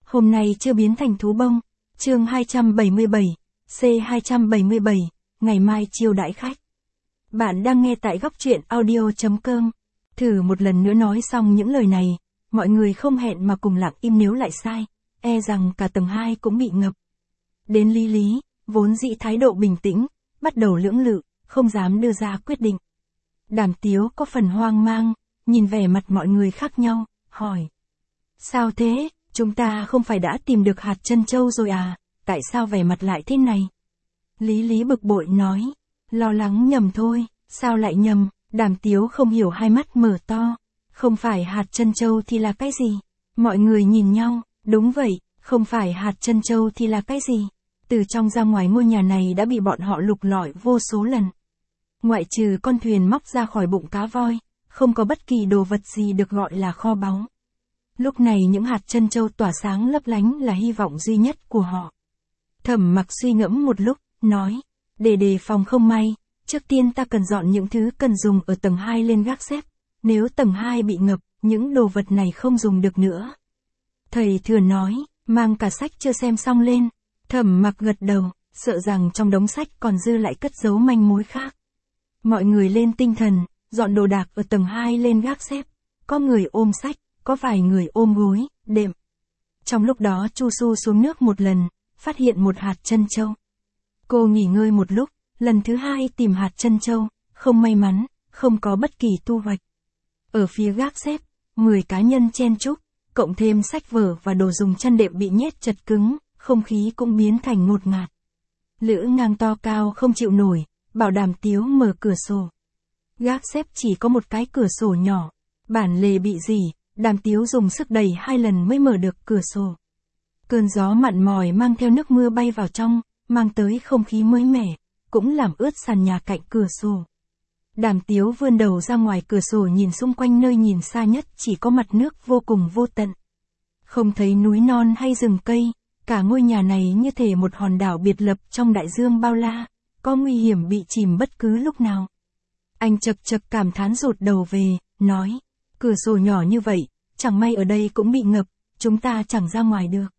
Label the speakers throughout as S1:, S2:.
S1: Hôm nay chưa biến thành thú bông. Chương 277, C277, ngày mai chiêu đãi khách. Bạn đang nghe tại góc truyện audio.com. Thử một lần nữa nói xong những lời này, mọi người không hẹn mà cùng lặng im, nếu lại sai, e rằng cả tầng 2 cũng bị ngập. Đến Lý Lý, vốn dĩ thái độ bình tĩnh, bắt đầu lưỡng lự, không dám đưa ra quyết định. Đàm Tiếu có phần hoang mang, nhìn vẻ mặt mọi người khác nhau, hỏi. Sao thế, chúng ta không phải đã tìm được hạt trân châu rồi à, tại sao vẻ mặt lại thế này? Lý Lý bực bội nói, lo lắng nhầm thôi, sao lại nhầm? Đàm Tiếu không hiểu, hai mắt mở to, không phải hạt trân châu thì là cái gì? Mọi người nhìn nhau, đúng vậy, không phải hạt trân châu thì là cái gì? Từ trong ra ngoài ngôi nhà này đã bị bọn họ lục lọi vô số lần. Ngoại trừ con thuyền móc ra khỏi bụng cá voi, không có bất kỳ đồ vật gì được gọi là kho báu. Lúc này những hạt trân châu tỏa sáng lấp lánh là hy vọng duy nhất của họ. Thẩm Mặc suy ngẫm một lúc, nói, để đề phòng không may, trước tiên ta cần dọn những thứ cần dùng ở tầng 2 lên gác xếp, nếu tầng 2 bị ngập, những đồ vật này không dùng được nữa. Thầy Thừa nói, mang cả sách chưa xem xong lên. Thẩm Mặc gật đầu, sợ rằng trong đống sách còn dư lại cất giấu manh mối khác. Mọi người lên tinh thần, dọn đồ đạc ở tầng 2 lên gác xếp, có người ôm sách, có vài người ôm gối, đệm. Trong lúc đó Chu Su xuống nước một lần, phát hiện một hạt trân châu. Cô nghỉ ngơi một lúc, lần thứ 2 tìm hạt trân châu, không may mắn, không có bất kỳ thu hoạch. Ở phía gác xếp, 10 cá nhân chen chúc, cộng thêm sách vở và đồ dùng chăn đệm bị nhét chật cứng, không khí cũng biến thành ngột ngạt. Lữ Ngang to cao không chịu nổi, bảo Đàm Tiếu mở cửa sổ. Gác xếp chỉ có một cái cửa sổ nhỏ, bản lề bị rỉ, Đàm Tiếu dùng sức đẩy 2 lần mới mở được cửa sổ. Cơn gió mặn mòi mang theo nước mưa bay vào trong, mang tới không khí mới mẻ, cũng làm ướt sàn nhà cạnh cửa sổ. Đàm Tiếu vươn đầu ra ngoài cửa sổ nhìn xung quanh, nơi nhìn xa nhất chỉ có mặt nước vô cùng vô tận. Không thấy núi non hay rừng cây, cả ngôi nhà này như thể một hòn đảo biệt lập trong đại dương bao la, có nguy hiểm bị chìm bất cứ lúc nào. Anh chật chật cảm thán rụt đầu về, nói, cửa sổ nhỏ như vậy, chẳng may ở đây cũng bị ngập, chúng ta chẳng ra ngoài được.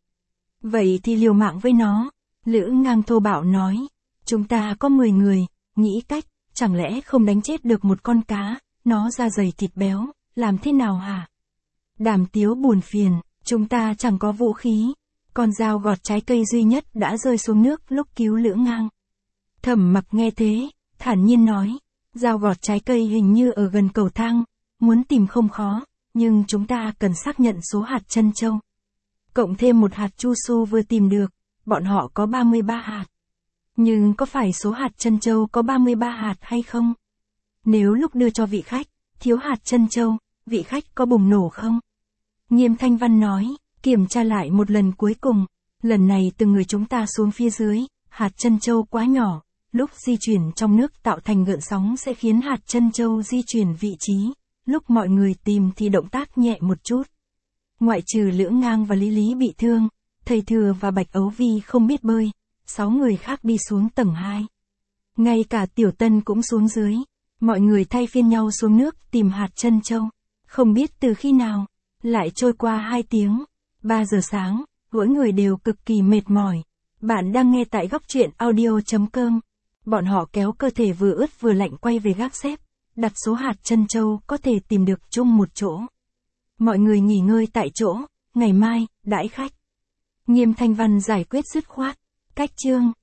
S1: Vậy thì liều mạng với nó. Lữ Ngang thô bạo nói, chúng ta có 10 người, nghĩ cách, chẳng lẽ không đánh chết được một con cá, nó da dày thịt béo, làm thế nào hả? Đàm Tiếu buồn phiền, chúng ta chẳng có vũ khí, con dao gọt trái cây duy nhất đã rơi xuống nước lúc cứu Lữ Ngang. Thẩm Mặc nghe thế, thản nhiên nói, dao gọt trái cây hình như ở gần cầu thang, muốn tìm không khó, nhưng chúng ta cần xác nhận số hạt trân châu. Cộng thêm một hạt Chu Su vừa tìm được, bọn họ có 33 hạt. Nhưng có phải số hạt trân châu có 33 hạt hay không? Nếu lúc đưa cho vị khách, thiếu hạt trân châu, vị khách có bùng nổ không? Nghiêm Thanh Văn nói, kiểm tra lại một lần cuối cùng, lần này từng người chúng ta xuống phía dưới, hạt trân châu quá nhỏ, lúc di chuyển trong nước tạo thành gợn sóng sẽ khiến hạt trân châu di chuyển vị trí, lúc mọi người tìm thì động tác nhẹ một chút. Ngoại trừ Lữ Ngang và Lý Lý bị thương, Thầy Thừa và Bạch Ấu Vi không biết bơi, 6 người khác đi xuống tầng 2. Ngay cả Tiểu Tân cũng xuống dưới, mọi người thay phiên nhau xuống nước tìm hạt trân châu. Không biết từ khi nào, lại trôi qua 2 tiếng, 3 giờ sáng, mỗi người đều cực kỳ mệt mỏi. Bạn đang nghe tại góc truyện audio.com. Bọn họ kéo cơ thể vừa ướt vừa lạnh quay về gác xếp, đặt số hạt trân châu có thể tìm được chung một chỗ. Mọi người nghỉ ngơi tại chỗ, ngày mai, đãi khách. Nghiêm Thanh Văn giải quyết dứt khoát, cách chương.